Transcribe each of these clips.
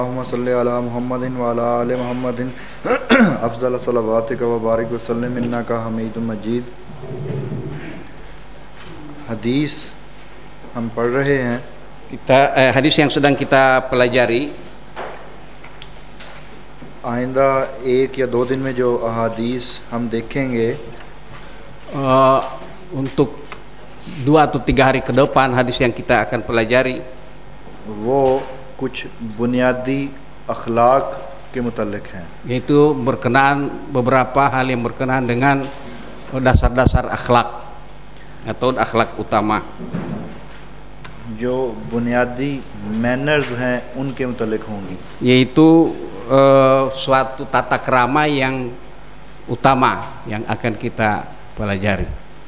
अल्लाहुम्मा सल्लि अला मुहम्मदिन व अला आलि मुहम्मदिन अफ़ज़ल सलवातिक व बारिक व सल्लिम इन्नका हमीदुम मजीद। हदीस हम पढ़ रहे हैं। Hadis yang sedang kita pelajari, आइंदा एक या दो दिन में जो अहादीस हम देखेंगे, untuk 2 atau 3 hari ke depan hadis yang kita akan pelajari वो कुछ बुनियादी अखलाक के मुतल्लिक हैं, yaitu beberapa hal yang berkenaan dengan dasar-dasar akhlak atau akhlak utama, जो बुनियादी मैनर्स हैं उनके मुतल्लिक होंगी, yaitu suatu tata krama yang utama yang akan kita pelajari.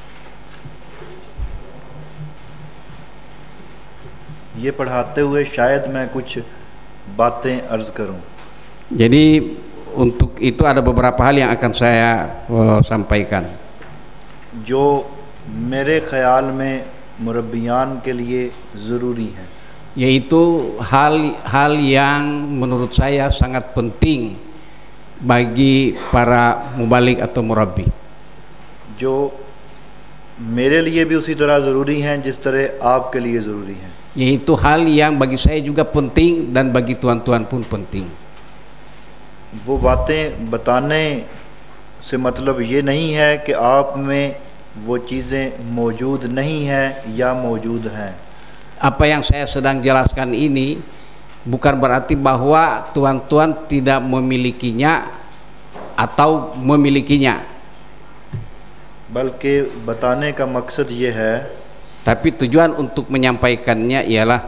ये पढ़ाते हुए शायद मैं कुछ बातें अर्ज़ करूं। Jadi untuk itu ada beberapa hal yang akan saya sampaikan, जो मेरे ख़याल में मुरब्बियान के लिए ज़रूरी है, yaitu hal yang menurut saya sangat penting bagi para mubalik atau murabbi, जो मेरे लिए भी उसी तरह ज़रूरी हैं जिस तरह आपके लिए ज़रूरी हैं। yaitu hal yang bagi saya juga penting dan bagi tuan-tuan pun penting. वो बातें बताने से मतलब ये नहीं है कि आप में वो चीज़ें मौजूद नहीं हैं या मौजूद हैं। Apa yang saya sedang jelaskan ini bukan berarti bahwa tuan-tuan tidak memilikinya atau memilikinya, बल्कि बताने का मकसद ये है tapi tujuan untuk menyampaikannya ialah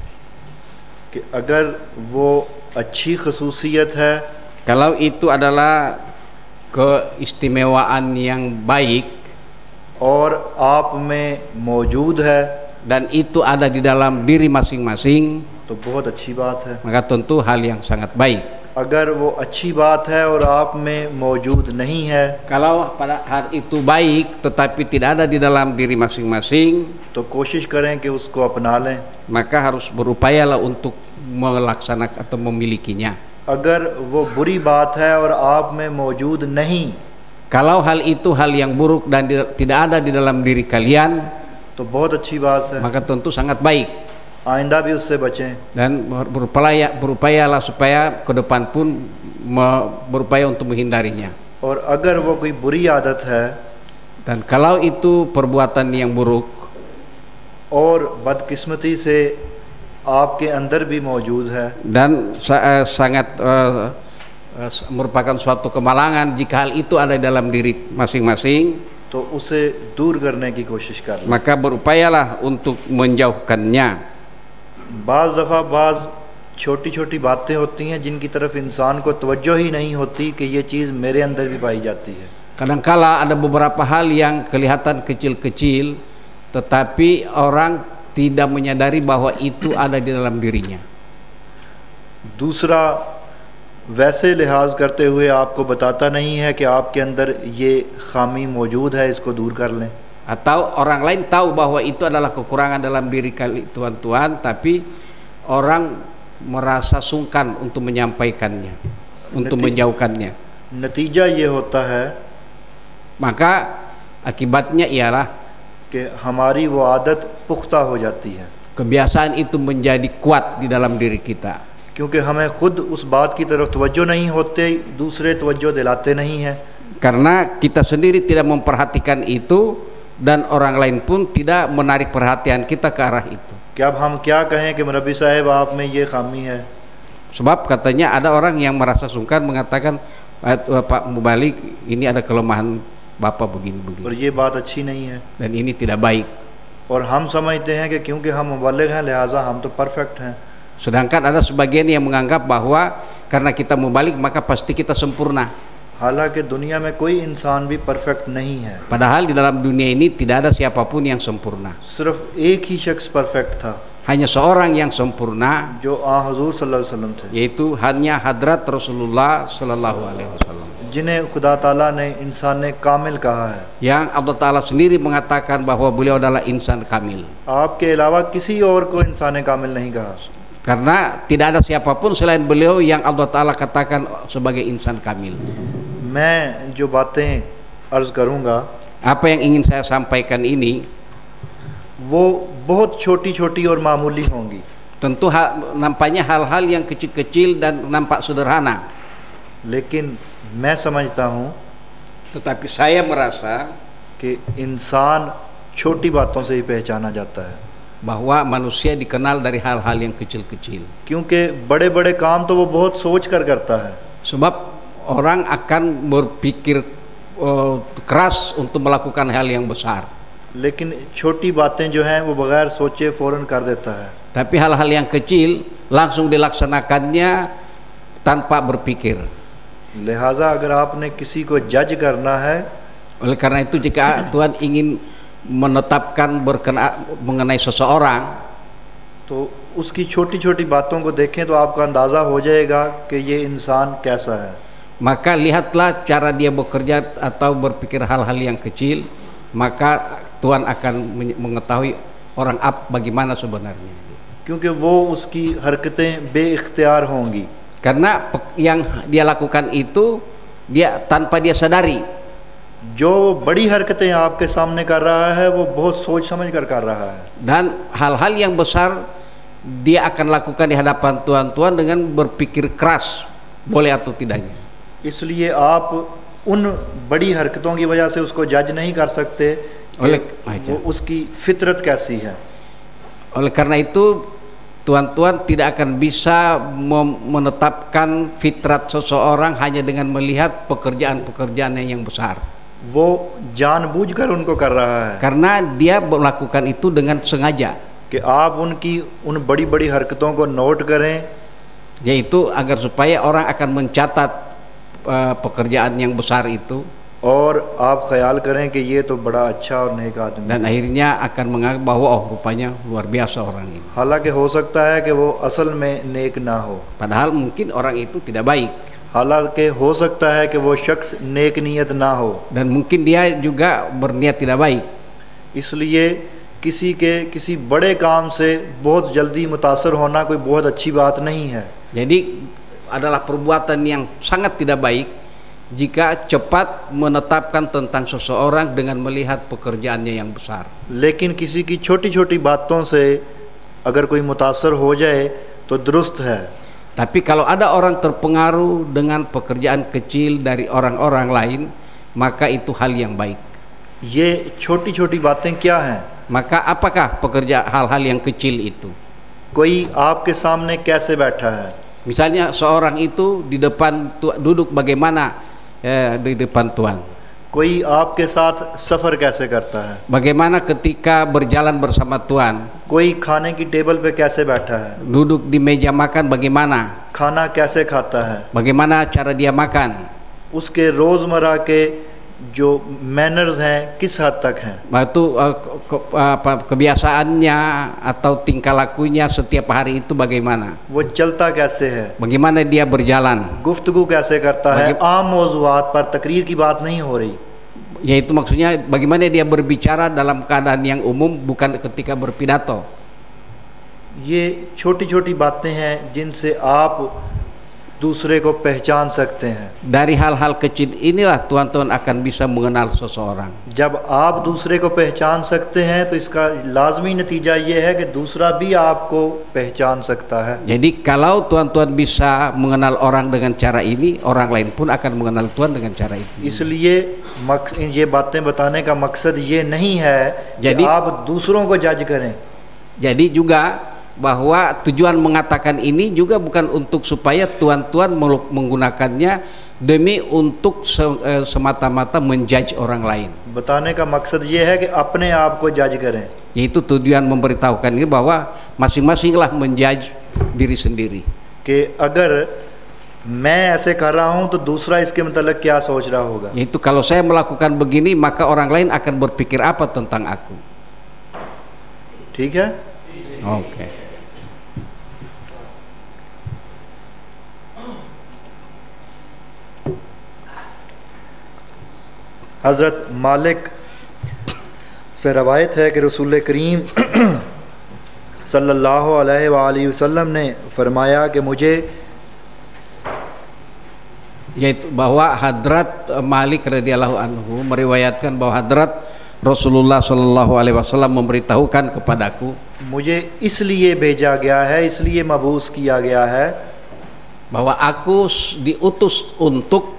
कि अगर वो अच्छी खसूसियत है, kalau itu adalah keistimewaan yang baik और आप में मौजूद है, dan itu ada di dalam diri masing-masing, तो बहुत अच्छी बात है। maka tentu hal yang sangat baik. अगर वो अच्छी बात है और आप में मौजूद नहीं है, Kalau pada hal itu baik tetapi tidak ada di dalam diri masing-masing, तो कोशिश करें कि उसको अपना लें। maka harus berupayalah untuk melaksanakan atau memilikinya. अगर वो बुरी बात है और आप में मौजूद नहीं, Kalau hal itu hal yang buruk dan tidak ada di dalam diri kalian, तो बहुत अच्छी बात है, maka tentu sangat baik, आइंदा भी उससे बचें। dan berupayalah supaya ke depan pun berupaya untuk menghindarinya. और अगर वो कोई बुरी आदत है Dan kalau itu perbuatan yang buruk और बदकिस्मती से आपके अंदर भी मौजूद है, dan sangat merupakan suatu kemalangan jika hal itu ada dalam diri masing-masing, तो उसे दूर करने की कोशिश कर लें। maka berupayalah untuk menjauhkannya. बाज़ दफ़ा बाज़ छोटी छोटी बातें होती हैं जिनकी तरफ इंसान को तवज्जो ही नहीं होती कि ये चीज़ मेरे अंदर भी पाई जाती है। Kadangkala ada beberapa hal yang kelihatan kecil-kecil tetapi orang tidak menyadari bahwa itu ada di dalam dirinya. दूसरा, वैसे लिहाज करते हुए आपको बताता नहीं है कि आपके अंदर ये खामी मौजूद है, इसको दूर कर लें। Atau orang lain tahu bahwa itu adalah kekurangan dalam diri tuan-tuan, tapi orang merasa sungkan untuk menyampaikannya, untuk menjauhkannya. नतीजा ये होता है Maka akibatnya ialah कि हमारी वो आदत पुख्ता हो जाती है, kebiasaan itu menjadi kuat di dalam diri kita. क्योंकि हमें खुद उस बात की तरफ तवज्जो नहीं होते, दूसरे तवज्जो दिलाते नहीं हैं। Karena kita sendiri tidak memperhatikan itu dan orang lain pun tidak menarik perhatian kita ke arah itu. कि अब हम क्या कहें कि मुरब्बी साहब आप में ये खामी है। Sebab katanya ada orang yang merasa sungkan mengatakan, Pak Mubalik, ini ada kelemahan Bapak और begini-begini ये बात अच्छी नहीं है। dan ini tidak baik. और हम समझते हैं कि क्योंकि हम मुबल्लिग हैं लिहाजा हम तो परफेक्ट हैं। Sedangkan ada sebagian yang menganggap bahwa karena kita mubalik maka pasti kita sempurna. हालांकि दुनिया में कोई इंसान भी परफेक्ट नहीं है, Padahal di dalam dunia ini tidak ada siapapun yang sempurna. सिर्फ एक ही शख्स परफेक्ट था Hanya seorang yang sempurna, जो हुजूर सल्लल्लाहु अलैहि वसल्लम थे, yaitu hanya hadrat Rasulullah sallallahu alaihi wasallam, जिन्हें खुदा ताला ने इंसान ने कामिल कहा है। yang Allah Ta'ala sendiri mengatakan bahwa beliau adalah insan kamil. आपके अलावा किसी और को इंसान कामिल नहीं कहा। Karena tidak ada siapapun selain beliau yang Allah Ta'ala katakan sebagai insan kamil. मैं जो बातें अर्ज़ करूँगा Apa yang ingin saya sampaikan ini वो बहुत छोटी छोटी और मामूली होंगी, tentu nampaknya hal-hal yang kecil-kecil dan nampak sederhana. लेकिन मैं समझता हूँ Tetapi saya merasa कि इंसान छोटी बातों से ही पहचाना जाता है, bahwa manusia dikenal dari hal-hal yang kecil-kecil. क्योंकि बड़े बड़े काम तो वो बहुत सोच कर करता है, Sebab orang akan berpikir keras untuk melakukan hal yang besar. लेकिन छोटी बातें जो हैं वो बगैर सोचे फ़ौरन कर देता है. Tapi hal-hal yang kecil langsung dilaksanakannya tanpa berpikir. लिहाजा अगर आपने किसी को जज करना है, Oleh karena itu jika Tuhan ingin menetapkan mengenai seseorang, तो उसकी छोटी छोटी बातों को देखें तो आपका अंदाज़ा हो जाएगा कि ये इंसान कैसा है. maka lihatlah cara dia bekerja atau berpikir hal-hal yang kecil, maka Tuhan akan mengetahui orang bagaimana sebenarnya. क्योंकि वो उसकी हरकतें बेइख्तियार होंगी. Karena yang dia lakukan itu dia tanpa dia sadari. जो बड़ी हरकतें आपके सामने कर रहा है वो बहुत सोच समझ कर रहा है. Dan hal-hal yang besar dia akan lakukan di hadapan Tuhan dengan berpikir keras, boleh atau tidaknya. इसलिए आप उन बड़ी हरकतों की वजह से उसको जज नहीं कर सकते वो उसकी फितरत कैसी है. Oleh karena itu Tuhan tidak akan bisa menetapkan fitrat seseorang hanya dengan melihat pekerjaan-pekerjaannya yang besar. वो जानबूझकर उनको कर रहा है. Karena dia melakukan itu dengan sengaja. कि आप उनकी उन बड़ी-बड़ी हरकतों को नोट करें, yaitu agar supaya orang akan mencatat pekerjaan yang besar itu. और आप ख्याल करें कि ये तो बड़ा अच्छा और नेक आदमी. Dan akhirnya akan menganggap bahwa rupanya luar biasa orang ini. हालांकि हो सकता है कि वो असल में नेक ना हो. Padahal mungkin orang itu tidak baik. हालांकि हो सकता है कि वो शख्स नेक नीयत ना हो. Dan mungkin dia juga berniat tidak baik. इसलिए किसी बड़े काम से बहुत जल्दी मुतासर होना कोई बहुत अच्छी बात नहीं है. Jadi adalah perbuatan yang sangat tidak baik jika cepat menetapkan tentang seseorang dengan melihat pekerjaannya yang besar. लेकिन किसी की छोटी-छोटी बातों से अगर कोई मुतासर हो जाए तो दुरुस्त है. Tapi kalau ada orang terpengaruh dengan pekerjaan kecil dari orang-orang lain, maka itu hal yang baik. ये छोटी-छोटी बातें क्या हैं? Maka apakah hal-hal yang kecil itu? कोई आपके सामने कैसे बैठा है? Misalnya seorang itu di depan duduk bagaimana di depan Tuhan. कोई आपके साथ सफ़र कैसे करता है? Bagaimana ketika berjalan bersama Tuhan? कोई खाने की टेबल पे कैसे बैठा है? Duduk di meja makan bagaimana? खाना कैसे खाता है? Bagaimana cara dia makan? उसके रोज़मर्रा के जो मैनर्स हैं किस हद तक हैं? Itu kebiasaannya atau tingkah lakunya setiap hari itu bagaimana? वो चलता कैसे है? Bagaimana dia berjalan? गुफ्तगू कैसे करता है? आम मौज़ूआत पर तकरीर की बात नहीं हो रही. Yaitu maksudnya bagaimana dia berbicara dalam keadaan yang umum, bukan ketika berpidato. ये छोटी-छोटी बातें हैं जिनसे आप दूसरे को पहचान सकते हैं. Dari hal-hal kecil inilah Tuhan akan bisa mengenal seseorang. जब आप दूसरे को पहचान सकते हैं तो इसका लाजमी नतीजा ये है कि दूसरा भी आपको पहचान सकता है. Jadi kalau Tuhan bisa mengenal orang dengan cara ini, orang lain pun akan mengenal Tuhan dengan cara itu. इसलिए ये बातें बताने का मकसद ये नहीं है कि आप दूसरों को जज करें. Jadi juga bahwa tujuan mengatakan ini juga bukan untuk supaya Tuhan menggunakannya demi untuk semata-mata menjudge orang lain. बताने का मकसद ये है कि अपने आप को जज करें. Yaitu tujuan memberitahukan ini bahwa masing-masinglah menjudge diri sendiri. कि अगर मैं ऐसे कर रहा हूँ तो दूसरा इसके मतलब क्या सोच रहा होगा. Yaitu kalau saya melakukan begini maka orang lain akan berpikir apa tentang aku. ठीक है? Oke. हज़रत मालिक से रवायत है कि रसूल करीम सल्लल्लाहु अलैहि वसल्लम ने फरमाया कि मुझे, yaitu bahwa Hadrat Malik radhiyallahu anhu meriwayatkan bahwa Hadrat Rasulullah sallallahu alaihi wasallam memberitahukan kepadaku, मुझे इसलिए भेजा गया है, इसलिए मबूस किया गया है, bahwa aku diutus untuk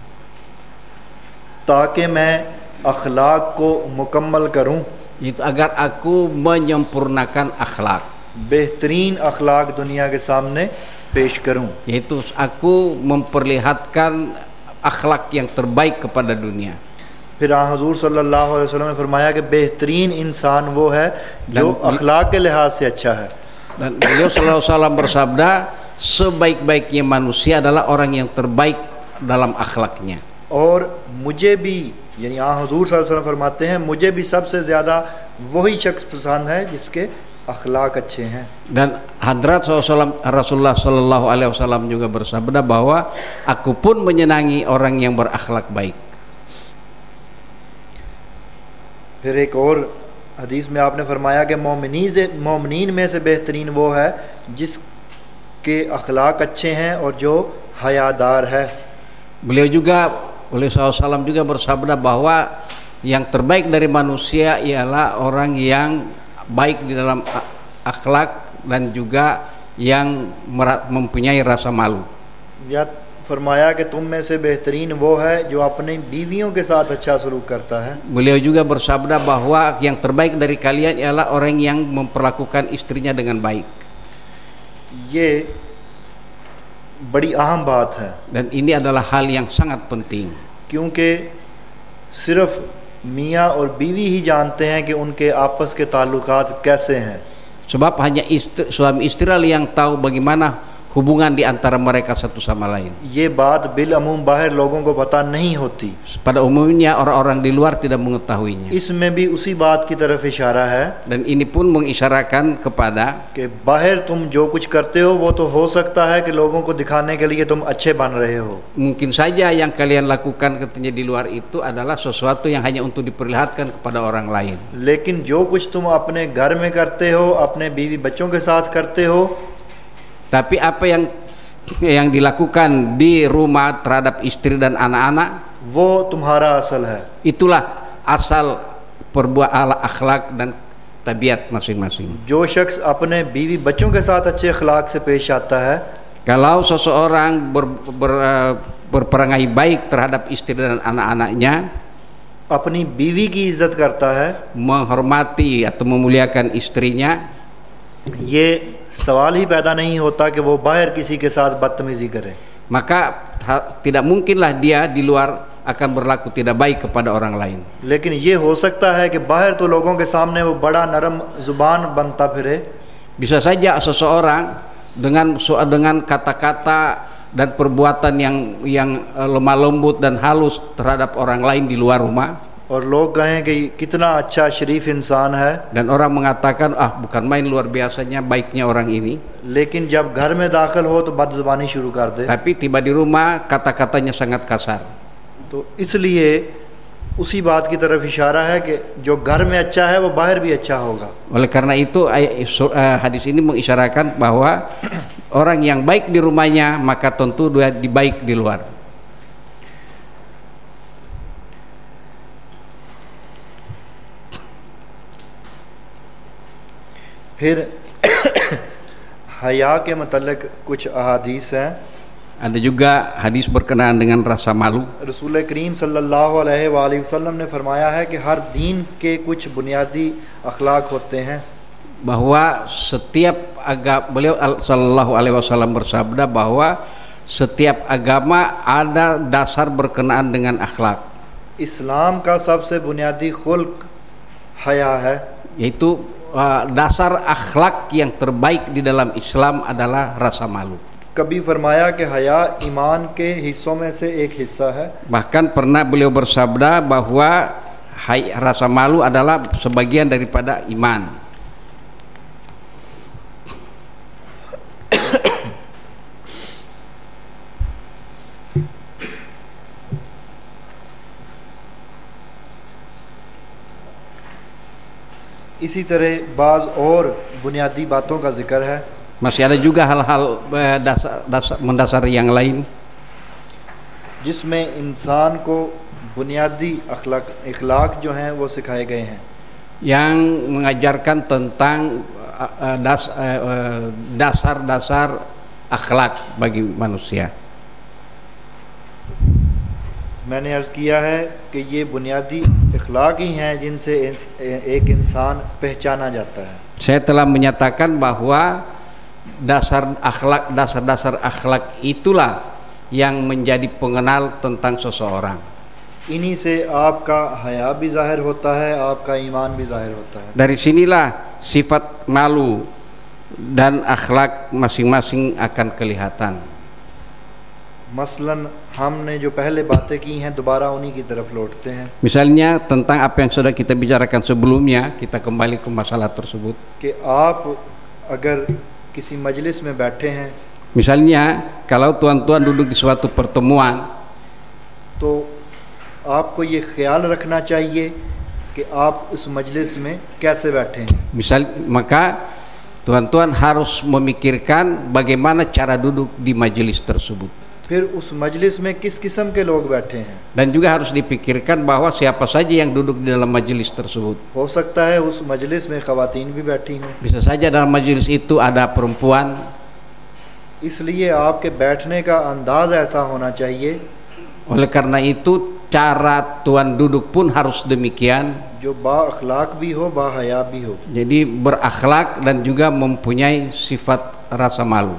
ताकि मैं अखलाक को मुकम्मल करूं, itu agar aku menyempurnakan akhlak, बेहतरीन अखलाक दुनिया के सामने पेश करूं, yaitu aku memperlihatkan akhlak yang terbaik kepada dunia. फिर हजूर सल्लल्लाहु अलैहि वसल्लम ने फरमाया कि बेहतरीन इंसान वो है जो अखलाक के लिहाज से अच्छा है। Dan beliau sallallahu alaihi wasallam bersabda, sebaik-baiknya manusia adalah orang yang terbaik dalam akhlaknya. और मुझे भी, यानी हजूर सल्लल्लाहु अलैहि वसल्लम फरमाते हैं, मुझे भी सबसे ज़्यादा वही शख्स पसंद है जिसके अखलाक अच्छे हैं। Dan Hadrat Rasulullah sallallahu alaihi wasallam juga bersabda bahwa aku pun menyenangi orang yang berakhlak baik. फिर एक और हदीस में आपने फरमाया कि मोमिनीन में से बेहतरीन वो है जिसके अखलाक अच्छे हैं और जो हयादार है। Beliau SAW juga bersabda bahwa yang terbaik dari manusia ialah orang yang baik di dalam akhlak dan juga yang mempunyai rasa malu. या फरमाया कि तुम में से बेहतरीन वो है जो अपनी बीवियों के साथ अच्छा सलूक करता है। Beliau juga bersabda bahwa yang terbaik dari kalian ialah orang yang memperlakukan istrinya dengan baik. ये बड़ी अहम बात है, Dan ini adalah hal yang sangat penting. क्योंकि सिर्फ मियाँ और बीवी ही जानते हैं कि उनके आपस के ताल्लुकात कैसे हैं। Sebab hanya suami istri yang tahu bagaimana hubungan di antara mereka satu sama lain. ये बात बिल अमूम बाहर लोगों को पता नहीं होती। Pada umumnya orang-orang di luar tidak mengetahuinya. इसमें भी उसी बात की तरफ इशारा है Dan ini pun mengisyaratkan kepada कि बाहर तुम जो कुछ करते हो वो तो हो सकता है कि लोगों को दिखाने के लिए तुम अच्छे बन रहे हो। mungkin saja yang kalian lakukan katanya di luar itu adalah sesuatu yang hanya untuk diperlihatkan kepada orang lain. लेकिन जो कुछ तुम अपने घर में करते हो, अपने बीवी बच्चों के साथ करते हो, Tapi apa yang dilakukan di rumah terhadap istri dan anak-anak, वो तुम्हारा असल है। itulah asal perbuatan akhlak dan tabiat masing-masing. जो शख्स अपने बीवी बच्चों के साथ अच्छे अखलाक से पेश आता है, Kalau seseorang berperangai baik terhadap istri dan anak-anaknya, अपनी बीवी की इज्जत करता है, menghormati atau memuliakan istrinya, ये सवाल ही पैदा नहीं होता कि वो बाहर किसी के साथ बदतमीजी करे। maka tidak mungkinlah dia di luar akan berlaku tidak baik kepada orang lain. लेकिन ये हो सकता है कि बाहर तो लोगों के सामने वो बड़ा नरम जुबान बनता फिरे, Bisa saja seseorang dengan kata-kata dan perbuatan yang lemah lembut dan halus terhadap orang lain di luar rumah, और लोग कहें कि कितना अच्छा शरीफ इंसान है, dan orang mengatakan bukan main luar biasanya baiknya orang ini, लेकिन जब घर में दाखिल हो तो बदजुबानी शुरू कर दे। tapi tiba di rumah kata-katanya sangat kasar. तो इसलिए उसी बात की तरफ इशारा है कि जो घर में अच्छा है वो बाहर भी अच्छा होगा। Oleh karena itu hadis ini mengisyaratkan bahwa orang yang baik di rumahnya maka tentu dia baik di luar. फिर हया के मतलब कुछ अहादीस हैं। Ada juga hadis berkenaan dengan rasa malu. रसूल करीम सल्लल्लाहु अलैहि वसल्लम ने फरमाया है कि हर दीन के कुछ बुनियादी अखलाक होते हैं, Bahwa setiap beliau sallallahu alaihi wasallam bersabda bahwa setiap agama ada dasar berkenaan dengan akhlak. इस्लाम का सबसे बुनियादी खुल्क हया है, Yaitu dasar akhlak yang terbaik di dalam Islam adalah rasa malu. कभी फरमाया कि हया ईमान के हिस्सों में से एक हिस्सा है। Bahkan pernah beliau bersabda bahwa rasa malu adalah sebagian daripada iman. इसी तरह बाज़ और बुनियादी बातों का जिक्र है, Masih ada juga hal-hal mendasar yang lain जिसमें इंसान को बुनियादी अखलाक जो हैं वो सिखाए गए हैं, yang mengajarkan tentang dasar-dasar akhlak bagi manusia. मैंने अर्ज़ किया है कि ये बुनियादी अखलाक ही हैं जिनसे एक इंसान पहचाना जाता है। Saya telah menyatakan bahwa dasar-dasar akhlak itulah yang menjadi pengenal tentang seseorang. इन्हीं से आपका हया भी ज़ाहिर होता है, आपका ईमान भी ज़ाहिर होता है। Dari sinilah sifat malu dan akhlak masing-masing akan kelihatan. मसलन हमने जो पहले बातें की हैं दोबारा उन्हीं की तरफ लौटते हैं Misalnya tentang apa yang sudah kita bicarakan sebelumnya, kita kembali ke masalah tersebut. कि आप अगर किसी मजलिस में बैठे हैं Misalnya kalau tuan-tuan duduk di suatu pertemuan, तो आपको ये ख्याल रखना चाहिए कि आप उस मजलिस में कैसे बैठे हैं। maka tuan-tuan harus memikirkan bagaimana cara duduk di majelis tersebut. फिर उस मजलिस में किस किस्म के लोग बैठे हैं। Dan juga harus dipikirkan bahwa siapa saja yang duduk di dalam majelis tersebut. हो सकता है उस मजलिस में ख़वातीन भी बैठी हों, Bisa saja dalam majelis itu ada perempuan. इसलिए आपके बैठने का अंदाज़ ऐसा होना चाहिए Oleh karena itu cara tuan duduk pun harus demikian. जो बाअखलाक भी हो, बाहया भी हो। Jadi berakhlak dan juga mempunyai sifat rasa malu.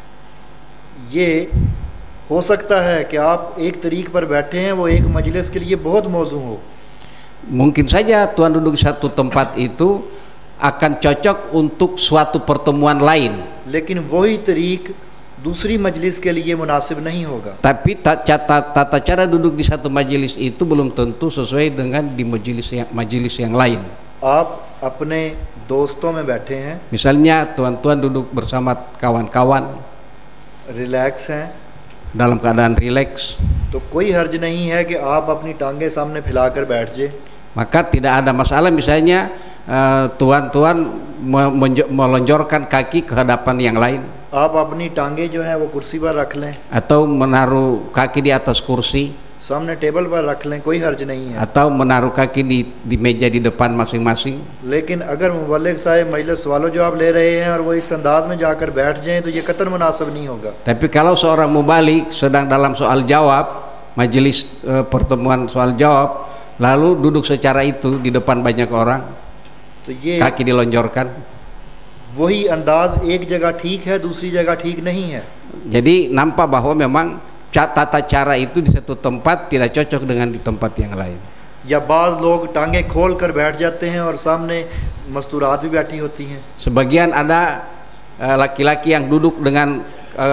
ये हो सकता है कि आप एक तरीक पर बैठे हैं, वो एक मजलिस के लिए बहुत मौजू हो। Mungkin saja tuan duduk di satu tempat itu akan cocok untuk suatu pertemuan lain. लेकिन वही तरीक दूसरी मजलिस के लिए मुनासिब नहीं होगा। Tapi tata cara duduk di satu majelis itu belum tentu sesuai dengan di majelis yang lain. आप अपने दोस्तों में बैठे हैं, Misalnya tuan-tuan duduk bersama kawan-kawan relax हैं, dalam keadaan rileks, तो कोई हर्ज नहीं है कि आप अपनी टांगे सामने फैलाकर बैठ जाए। maka tidak ada masalah misalnya tuan-tuan melonjorkan kaki ke hadapan yang lain, आप अपनी टांगे जो हैं वो कुर्सी पर रख लें, atau menaruh kaki di atas kursi, सामने टेबल पर रख लें, कोई हर्ज नहीं है। atau menaruh kaki di meja di depan masing-masing. लेकिन अगर मुबल्लिग साहब मजलिस वालों जो आप ले रहे हैं और वो इस अंदाज में जाकर बैठ जाएं तो ये कतई मुनासिब नहीं होगा। Tapi kalau seorang mubalik sedang dalam soal jawab, majelis pertemuan soal jawab, lalu duduk secara itu di depan banyak orang, तो ये kaki dilonjorkan, वही अंदाज एक जगह ठीक है, दूसरी जगह ठीक नहीं है। jadi nampak bahwa memang tata cara itu di satu tempat tidak cocok dengan di tempat yang lain. या बाज़ लोग टांगे खोल कर बैठ जाते हैं और सामने मस्तूरात भी बैठी होती हैं। Sebagian ada laki-laki yang duduk dengan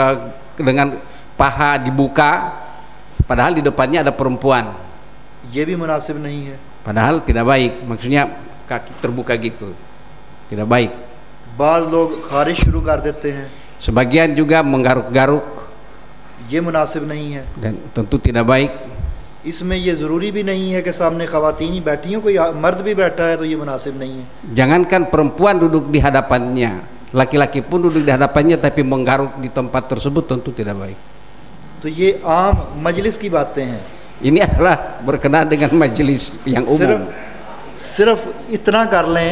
paha dibuka, padahal di depannya ada perempuan. ये भी मुनासिब नहीं है। Padahal tidak baik, maksudnya kaki terbuka gitu, tidak baik. बाज़ लोग खारिश शुरू कर देते हैं, Sebagian juga menggaruk-garuk, ये मुनासिब नहीं है। dan tentu tidak baik. इसमें ये ज़रूरी भी नहीं है कि सामने ख़वातीन ही बैठी हों, कोई मर्द भी बैठा है तो ये मुनासिब नहीं है। Jangankan perempuan duduk di hadapannya, laki-laki pun duduk di hadapannya tapi menggaruk di tempat tersebut tentu tidak baik. तो ये आम मजलिस की बातें हैं। Ini adalah berkenaan dengan majelis yang umum. सिर्फ इतना कर लें,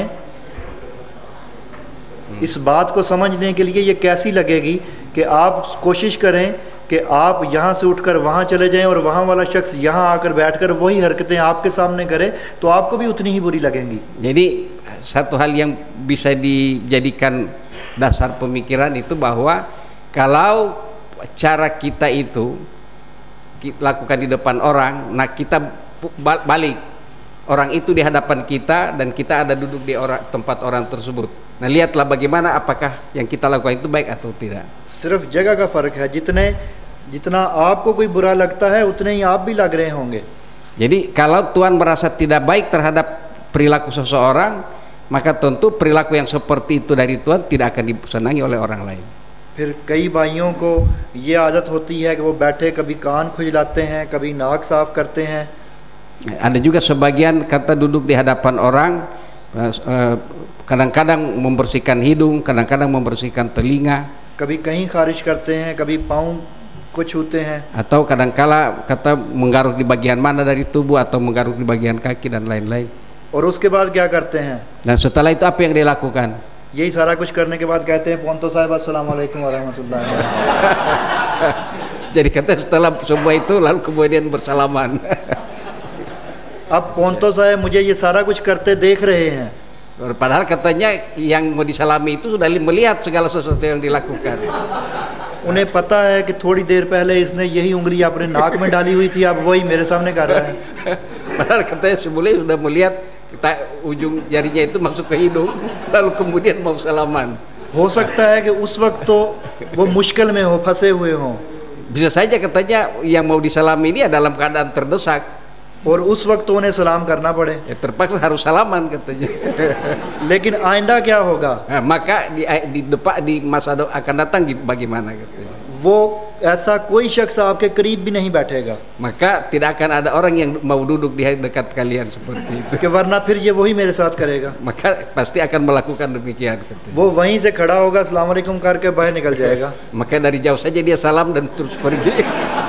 इस बात को समझने के लिए ये कैसी लगेगी कि आप कोशिश करें कि आप यहाँ से उठकर वहाँ चले जाएं और वहाँ वाला शख्स यहाँ आकर बैठकर वही हरकतें आपके सामने करे तो आपको भी उतनी ही बुरी लगेंगी। Jadi satu hal yang bisa dijadikan dasar pemikiran itu bahwa kalau cara kita itu lakukan di depan orang, nah kita balik orang itu di hadapan kita dan kita ada duduk di tempat orang tersebut. Nah lihatlah bagaimana apakah yang kita lakukan itu baik atau tidak. सिर्फ जगह का फ़र्क है, जितना आपको कोई बुरा लगता है उतने ही आप भी लग रहे होंगे। Jadi kalau tuan merasa tidak baik terhadap perilaku seseorang, maka tentu perilaku yang seperti itu dari tuan tidak akan disenangi oleh orang lain. फिर कई भाइयों को ये आदत होती है कि वो बैठे कभी कान खुजलाते हैं, कभी नाक साफ करते हैं। Ada juga sebagian kata duduk di hadapan orang, kadang-kadang membersihkan hidung, kadang-kadang membersihkan telinga, कभी कहीं खारिश करते हैं, कभी पाँव को छूते हैं, atau kadangkala kata menggaruk di bagian mana dari tubuh atau menggaruk di bagian kaki dan lain-lain. और उसके बाद क्या करते हैं? Dan setelah itu apa yang dia lakukan? यही सारा कुछ करने के बाद कहते हैं पोंतो साहब अस्सलाम वालेकुम वरहमतुल्लाहि वबरकातुहू। Jadi kata setelah semua itu lalu kemudian bersalaman. अब पोंतो साहब मुझे ये सारा कुछ करते देख रहे हैं, Padahal katanya yang mau disalami itu sudah melihat segala sesuatu yang dilakukan. उन्हें पता है कि थोड़ी देर पहले इसने यही उंगली अपने नाक में डाली हुई थी, अब वही मेरे सामने कर रहा है। Padahal katanya sebelumnya sudah melihat ujung jarinya itu masuk ke hidung, lalu kemudian mau salaman. हो सकता है कि उस वक्त तो वो मुश्किल में हो, फंसे हुए हों, Bisa saja katanya yang mau disalami ini dalam keadaan terdesak, और उस वक्त तो उन्हें सलाम करना पड़े। ya terpaksa harus salaman katanya. लेकिन आइंदा क्या होगा? Nah, maka di depan di masa akan datang bagaimana katanya. वो ऐसा कोई शख्स आपके करीब भी नहीं बैठेगा, Maka tidak akan ada orang yang mau duduk di dekat kalian seperti itu. कि वरना फिर ये वही मेरे साथ करेगा। Maka pasti akan melakukan demikian katanya. वो वहीं से खड़ा होगा, अस्सलाम वालेकुम करके बाहर निकल जाएगा। Maka dari jauh saja dia salam dan terus pergi.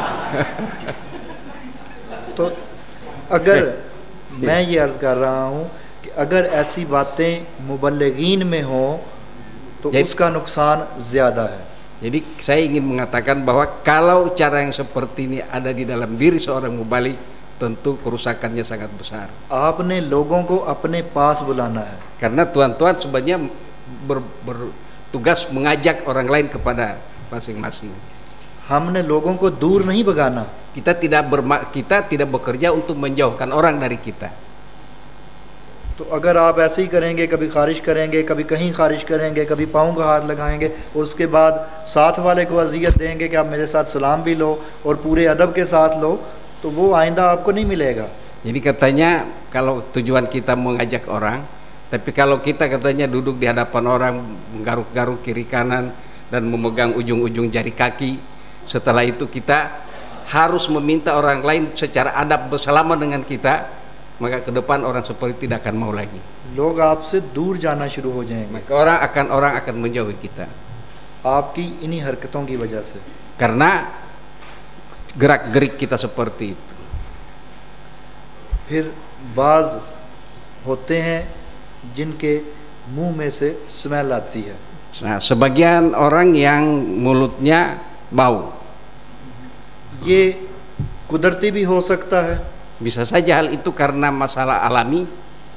तो अगर मैं ये अर्ज़ कर रहा हूँ कि अगर ऐसी बातें मुबल्लिगीन में हो तो Jadi- उसका नुकसान ज़्यादा है। Jadi saya ingin mengatakan bahwa kalau cara yang seperti ini ada di dalam diri seorang mubalik, tentu kerusakannya sangat besar. आपने लोगों को अपने पास बुलाना है, Karena tuan-tuan sebenarnya bertugas mengajak orang lain kepada masing-masing. हमने लोगों को दूर नहीं भगाना। Kita tidak bekerja untuk menjauhkan orang dari kita. तो अगर आप ऐसे ही करेंगे, कभी खारिश करेंगे, कभी कहीं खारिश करेंगे, कभी पाँव का हाथ लगाएंगे, और उसके बाद साथ वाले को अजियत देंगे कि आप मेरे साथ सलाम भी लो और पूरे अदब के साथ लो, तो वो आइंदा आपको नहीं मिलेगा। Jadi katanya kalau tujuan kita mengajak orang, tapi kalau kita katanya duduk di hadapan orang menggaruk-garuk kiri kanan dan memegang ujung-ujung jari kaki, setelah itu kita harus meminta orang lain secara adab bersalaman dengan kita, maka ke depan orang seperti tidak akan mau lagi. लोग आपसे दूर जाना शुरू हो जाएंगे Maka orang akan menjauhi kita आपकी इन्हीं हरकतों की वजह से। karena gerak-gerik kita seperti itu. फिर बाज होते हैं जिनके मुंह में से स्मेल आती है। Nah, sebagian orang yang mulutnya bau, ये कुदरती भी हो सकता है bisa saja hal itu karena masalah alami,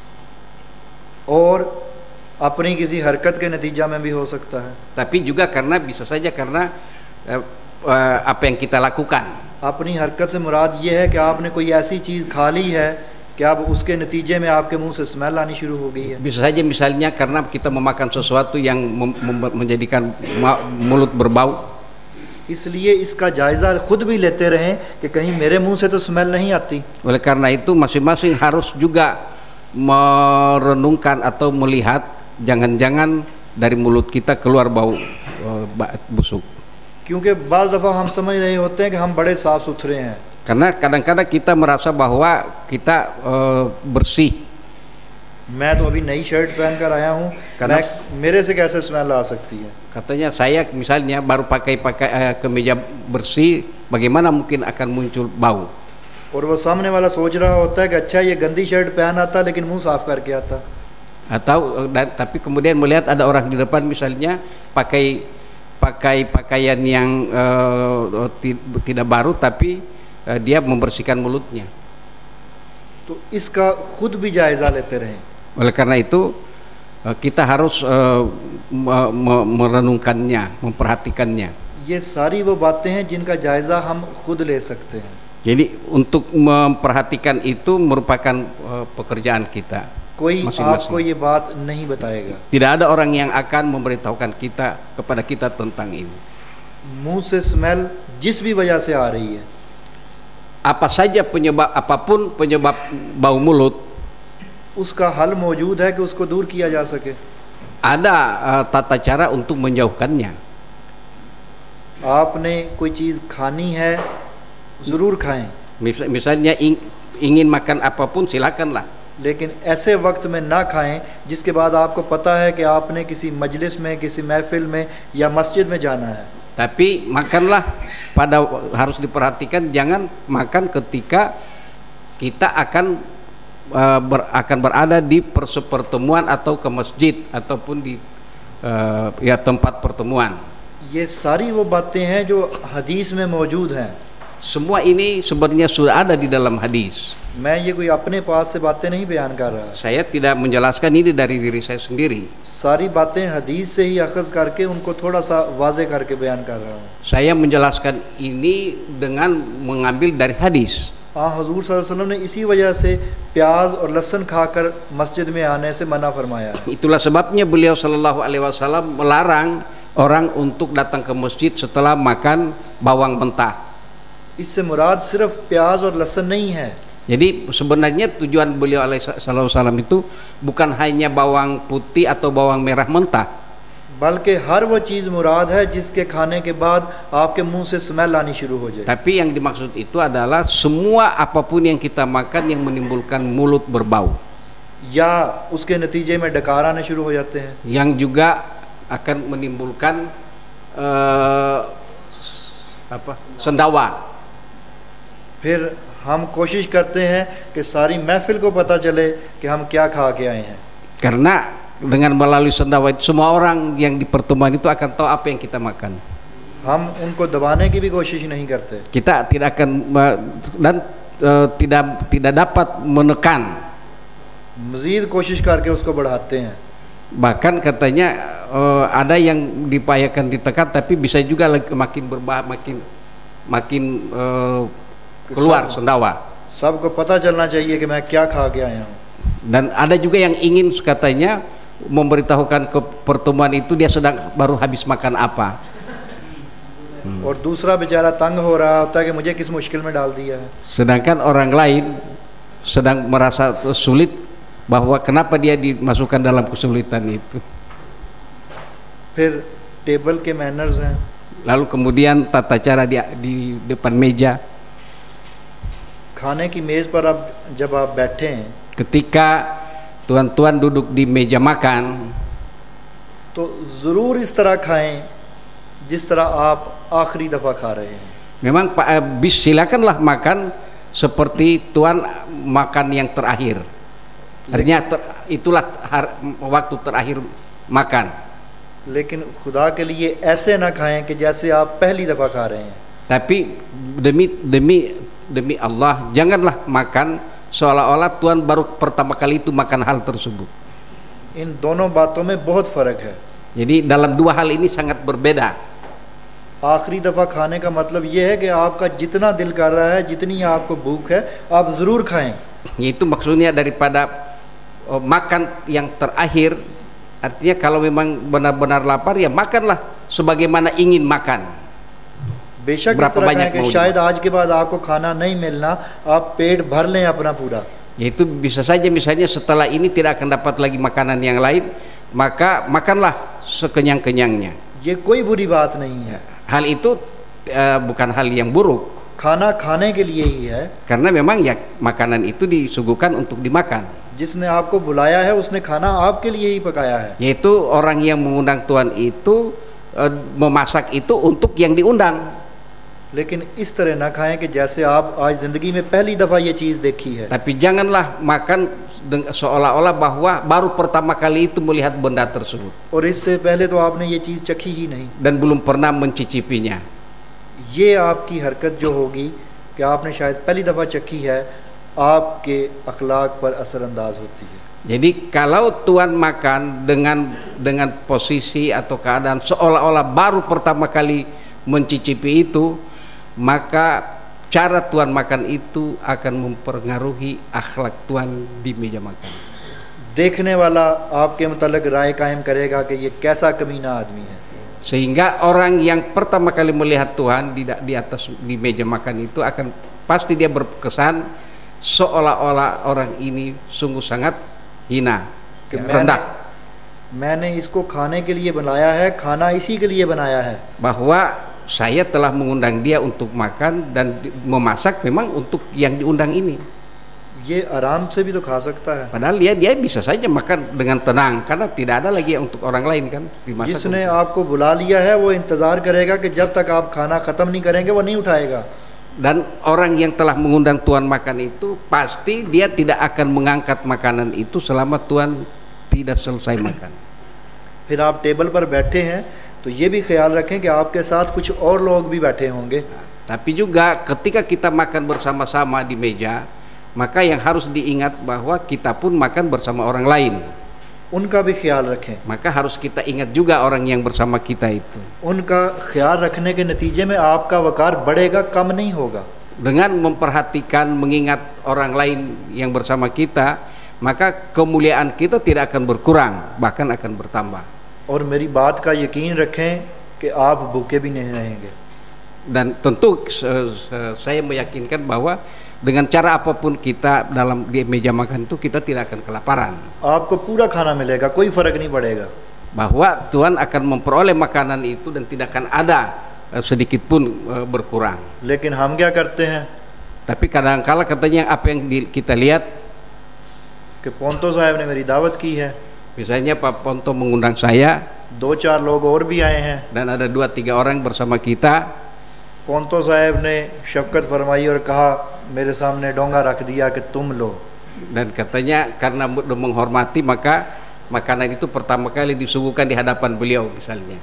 और अपनी किसी हरकत के नतीजा में भी हो सकता है। tapi juga bisa saja karena apa yang kita lakukan. अपनी हरकत से मुराद ये है कि आपने कोई ऐसी चीज़ खा ली है कि अब उसके नतीजे में आपके मुंह से स्मेल आनी शुरू हो गई है। Bisa saja misalnya karena kita memakan sesuatu yang menjadikan mulut berbau. इसलिए इसका जायज़ा खुद भी लेते रहें कि कहीं मेरे मुंह से तो स्मेल नहीं आती। Oleh karena itu masing-masing harus juga merenungkan atau melihat jangan-jangan dari mulut kita keluar bau busuk. क्योंकि बाज़ दफ़ा हम समझ रहे होते हैं कि हम बड़े साफ़ सुथरे हैं, Karena kadang-kadang kita merasa bahwa kita bersih. मैं तो अभी नई शर्ट पहन कर आया हूँ, karena मेरे से कैसे स्मेल आ सकती है। katanya saya misalnya baru pakai kemeja bersih, bagaimana mungkin akan muncul bau. और वो सामने वाला सोच रहा होता है कि अच्छा ये गंदी शर्ट पहन आता लेकिन मुंह साफ करके आता। Atau tapi kemudian melihat ada orang di depan misalnya pakai pakaian yang tidak baru, tapi dia membersihkan mulutnya. तो इसका खुद भी जायज़ा लेते रहें। Oleh karena itu kita harus merenungkannya, memperhatikannya. ये सारी वो बातें हैं जिनका जायज़ा हम खुद ले सकते हैं। Jadi untuk memperhatikan itu merupakan pekerjaan kita कोई masing-masing. आपको ये बात नहीं बताएगा। Tidak ada orang yang akan memberitahukan kepada kita tentang ini. मुंह से स्मेल जिस भी वजह से आ रही है, Apapun penyebab bau mulut, उसका हल मौजूद है कि उसको दूर किया जा सके। ada tata cara untuk menjauhkannya. आपने कोई चीज़ खानी है ज़रूर खाएं, Misalnya ingin makan apapun silakanlah. लेकिन ऐसे वक्त में ना खाएं जिसके बाद आपको पता है कि आपने किसी मजलिस में, किसी महफिल में या मस्जिद में जाना है. Tapi makanlah harus diperhatikan, jangan makan ketika kita akan berada di pertemuan atau ke masjid ataupun di tempat pertemuan. ये सारी वो बातें हैं जो हदीस में मौजूद हैं. Semua ini sebenarnya sudah ada di dalam hadis. मैं ये कोई अपने पास से बातें नहीं बयान कर रहा. Saya tidak menjelaskan ini dari diri saya sendiri. सारी बातें हदीस से ही अखज़ करके उनको थोड़ा सा वाज़े करके बयान कर रहा हूँ. Saya menjelaskan ini dengan mengambil dari hadis. हुजूर सल्लल्लाहु अलैहि वसल्लम ने इसी वजह से प्याज और लहसुन खाकर मस्जिद में आने से मना फरमाया. Itulah sebabnya beliau sallallahu alaihi wasallam melarang orang untuk datang ke masjid setelah makan bawang mentah. इससे मुराद सिर्फ प्याज और लहसुन नहीं है. Jadi sebenarnya tujuan beliau sallallahu alaihi wasallam itu bukan hanya bawang putih atau bawang merah mentah, बल्कि हर वो चीज़ मुराद है जिसके खाने के बाद आपके मुंह से स्मेल आनी शुरू हो जाए. Tapi yang dimaksud itu adalah semua apapun yang kita makan yang menimbulkan mulut berbau, या उसके नतीजे में डकार आने शुरू हो जाते हैं, yang juga akan menimbulkan sendawa. फिर हम कोशिश करते हैं कि सारी महफिल को पता चले कि हम क्या खा के आए हैं. Karena dengan melalui sendawa itu semua orang yang di pertemuan itu akan tahu apa yang kita makan. हम उनको दबाने की भी कोशिश नहीं करते. Kita tidak akan dan tidak dapat menekan. मज़ीद कोशिश करके उसको बढ़ाते हैं. Bahkan katanya ada yang diupayakan ditekan, tapi bisa juga makin keluar sendawa. सबको पता चलना चाहिए कि मैं क्या खा के आया हूँ. Dan ada juga yang ingin katanya memberitahukan ke pertemuan itu dia sedang baru habis makan apa. और दूसरा बेचारा तंग हो रहा होता है कि मुझे किस मुश्किल में डाल दिया है. Sedangkan orang lain sedang merasa sulit bahwa kenapa dia dimasukkan dalam kesulitan itu. फिर टेबल के मैनर्स हैं. Lalu kemudian tata cara di depan meja. खाने की मेज़ पर जब आप बैठे हैं, ketika tuan-tuan duduk di meja makan, तो ज़रूर इस तरह खाएं जिस तरह आप आखिरी दफ़ा खा रहे हैं. Memang silakanlah makan seperti tuan makan yang terakhir. Artinya itulah waktu terakhir makan. लेकिन खुदा के लिए ऐसे ना खाएं कि जैसे आप पहली दफ़ा खा रहे हैं. Tapi demi Allah, janganlah makan seolah-olah Tuhan baru pertama kali itu makan hal tersebut. इन दोनों बातों में बहुत फ़र्क है. Jadi dalam dua hal ini sangat berbeda. आखिरी दफ़ा खाने का मतलब ये है कि आपका जितना दिल कर रहा है, जितनी आपको भूख है, आप ज़रूर खाएं. Itu maksudnya daripada makan yang terakhir. Artinya kalau memang benar-benar lapar ya makanlah sebagaimana ingin makan. बेशक इस तरह खाएं कि शायद आज के बाद आपको खाना नहीं मिलना, आप पेट भर लें अपना पूरा. Yaitu bisa saja misalnya setelah ini tidak akan dapat lagi makanan yang lain, maka makanlah sekenyang-kenyangnya. ये कोई बुरी बात नहीं है. Hal itu bukan hal yang buruk. खाना खाने के लिए ही है. Karena memang ya makanan itu disuguhkan untuk dimakan. जिसने आपको बुलाया है उसने खाना आपके लिए ही पकाया है. Yaitu orang yang mengundang Tuhan itu memasak itu untuk yang diundang. लेकिन इस तरह ना खाएं कि जैसे आप आज ज़िंदगी में पहली दफ़ा ये चीज़ देखी है. Tapi janganlah makan seolah-olah bahwa baru pertama kali itu melihat benda tersebut. और इससे पहले तो आपने ये चीज़ चखी ही नहीं. Dan belum pernah mencicipinya. ये आपकी हरकत जो होगी कि आपने शायद पहली दफ़ा चखी है, आपके अखलाक पर असरअंदाज होती है. Jadi kalau Tuhan makan dengan posisi atau keadaan seolah-olah baru pertama kali mencicipi itu, maka cara Tuhan makan itu akan mempengaruhi akhlak Tuhan di meja makan. देखने वाला आपके मुतालिक राय कायम करेगा कि ये कैसा कमीना आदमी है. Sehingga orang yang pertama kali melihat Tuhan di meja makan itu akan pasti dia berkesan seolah-olah orang ini sungguh sangat hina, rendah. मैंने इसको खाने के लिए बनाया है, खाना इसी के लिए बनाया है. Bahwa saya telah mengundang dia untuk makan dan memasak memang untuk yang diundang ini. ये आराम से भी तो खा सकता है। Padahal dia bisa saja makan dengan tenang karena tidak ada lagi untuk orang lain kan dimasak. जिसने आपको बुला लिया है वो इंतज़ार करेगा कि जब तक आप खाना ख़त्म नहीं करेंगे वो नहीं उठाएगा। Dan orang yang telah mengundang Tuhan makan itu pasti dia tidak akan mengangkat makanan itu selama Tuhan tidak selesai makan. फिर आप टेबल पर बैठे हैं तो ये भी ख्याल रखें कि आपके साथ कुछ और लोग भी बैठे होंगे। Tapi juga ketika kita makan bersama-sama di meja, maka yang harus diingat bahwa kita pun makan bersama orang lain. उनका भी ख्याल रखें। Maka harus kita ingat juga orang yang bersama kita itu. उनका ख्याल रखने के नतीजे में आपका वकार बढ़ेगा, कम नहीं होगा। Dengan memperhatikan, mengingat orang lain yang bersama kita, maka kemuliaan kita tidak akan berkurang, bahkan akan bertambah. और मेरी बात का यकीन रखें कि आप भूखे भी नहीं रहेंगे। Dan tentu saya meyakinkan bahwa dengan cara apapun kita dalam di meja makan itu kita tidak akan kelaparan. आपको पूरा खाना मिलेगा, कोई फर्क नहीं पड़ेगा। Bahwa Tuhan akan memperoleh makanan itu dan tidak akan ada sedikit pun berkurang. लेकिन हम क्या करते हैं Tapi kadang-kala katanya apa yang kita lihat, कि पोंतो साहब ने मेरी दावत की है, misalnya Pak Ponto mengundang saya 2-4 लोग और भी आए हैं, dan ada 2-3 orang bersama kita. पोंतो साहब ने शफकत फरमाई और कहा मेरे सामने डोंगा रख दिया कि तुम लो। Dan katanya karena menghormati maka makanan itu pertama kali disuguhkan di hadapan beliau misalnya.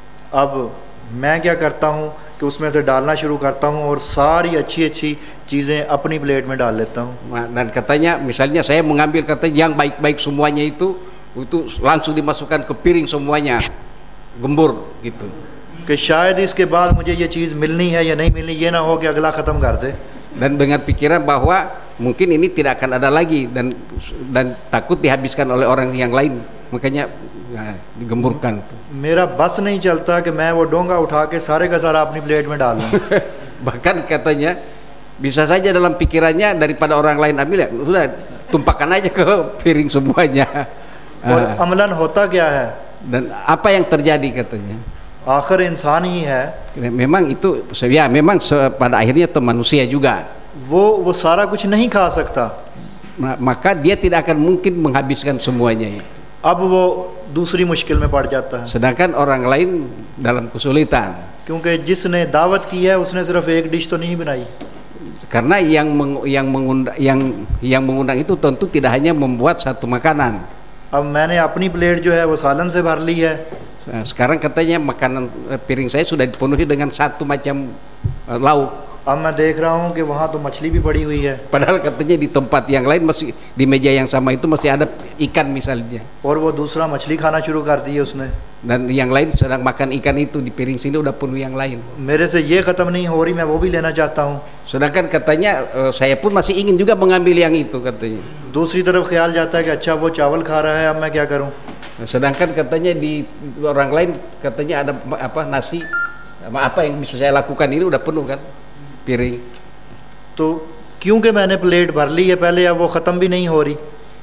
अब मैं क्या करता हूँ कि उसमें से डालना शुरू करता हूँ और सारी अच्छी अच्छी चीज़ें अपनी प्लेट में डाल लेता हूँ। Dan katanya misalnya saya mengambil katanya yang baik-baik semuanya itu langsung dimasukkan ke piring semuanya, gembur gitu. कि शायद इसके बाद मुझे ये चीज़ मिलनी है या नहीं मिलनी, ये ना हो कि अगला ख़त्म कर दे। Dan dengan pikiran bahwa mungkin ini tidak akan ada lagi dan takut dihabiskan oleh orang yang lain, makanya digemburkan. मेरा बस नहीं चलता कि मैं वो डोंगा उठा के सारे का सारा अपनी प्लेट में डाल लूँ। Bahkan katanya bisa saja dalam pikirannya daripada orang lain ambil, ya sudah tumpahkan aja ke piring semuanya. और अमलन होता क्या है, Dan apa yang terjadi katanya? आखिर इंसान ही है, Memang itu ya memang pada akhirnya itu manusia juga. वो सारा कुछ नहीं खा सकता। Maka dia tidak akan mungkin menghabiskan semuanya itu. अब वो दूसरी मुश्किल में पड़ जाता है, Sedangkan orang lain dalam kesulitan. क्योंकि जिसने दावत की है उसने सिर्फ एक डिश तो नहीं बनाई। Karena yang mengundang itu tentu tidak hanya membuat satu makanan. अब मैंने अपनी प्लेट जो है वो सालन से भर ली है, Nah, sekarang katanya makanan piring saya sudah dipenuhi dengan satu macam lauk. अब मैं देख रहा हूँ कि वहाँ तो मछली भी पड़ी हुई है Padahal katanya di tempat yang lain masih di meja yang sama itu masih ada ikan misalnya. और वो दूसरा मछली खाना शुरू कर दी है उसने। Dan yang lain sedang makan ikan itu di piring sini udah penuh yang lain. मेरे से ये ख़त्म नहीं हो रही, मैं वो भी लेना चाहता हूँ। Sedangkan katanya saya pun masih ingin juga mengambil yang itu katanya. दूसरी तरफ ख्याल जाता है कि अच्छा वो चावल खा रहा है, अब मैं क्या करूँ। Sedangkan katanya di orang lain katanya ada apa nasi, apa yang bisa saya lakukan, ini udah penuh kan piring. तो क्योंकि मैंने प्लेट भर ली है पहले, अब वो ख़त्म भी नहीं हो रही।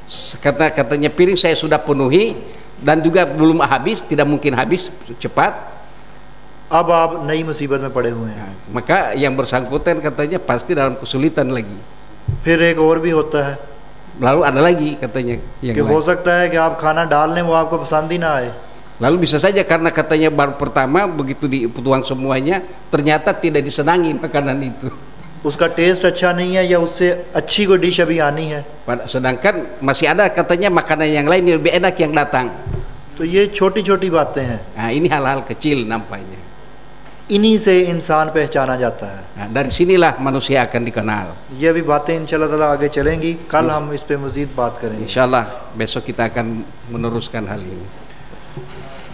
Katanya piring saya sudah penuhi dan juga belum habis, tidak mungkin habis cepat. अब आप नई मुसीबत में पड़े हुए हैं। Maka yang bersangkutan katanya pasti dalam kesulitan lagi. फिर एक और भी होता है Lalu ada lagi katanya yang कि हो lain. सकता है कि आप खाना डाल लें वो आपको पसंद ही ना आए। Lalu bisa saja karena katanya baru pertama begitu dituang semuanya ternyata tidak disenangi makanan itu. उसका टेस्ट अच्छा नहीं है या उससे अच्छी कोई डिश अभी आनी है। Sedangkan masih ada katanya makanan yang lain yang lebih enak yang datang. तो ये छोटी छोटी बातें हैं, Nah, ini hal-hal kecil nampaknya. इन्हीं से इंसान पहचाना जाता है। Nah, dari sinilah manusia akan dikenal. ये भी बातें इंशाल्लाह ताला आगे चलेंगी, कल हम इस पे मज़ीद बात करेंगे। Insyaallah besok kita akan meneruskan hal ini.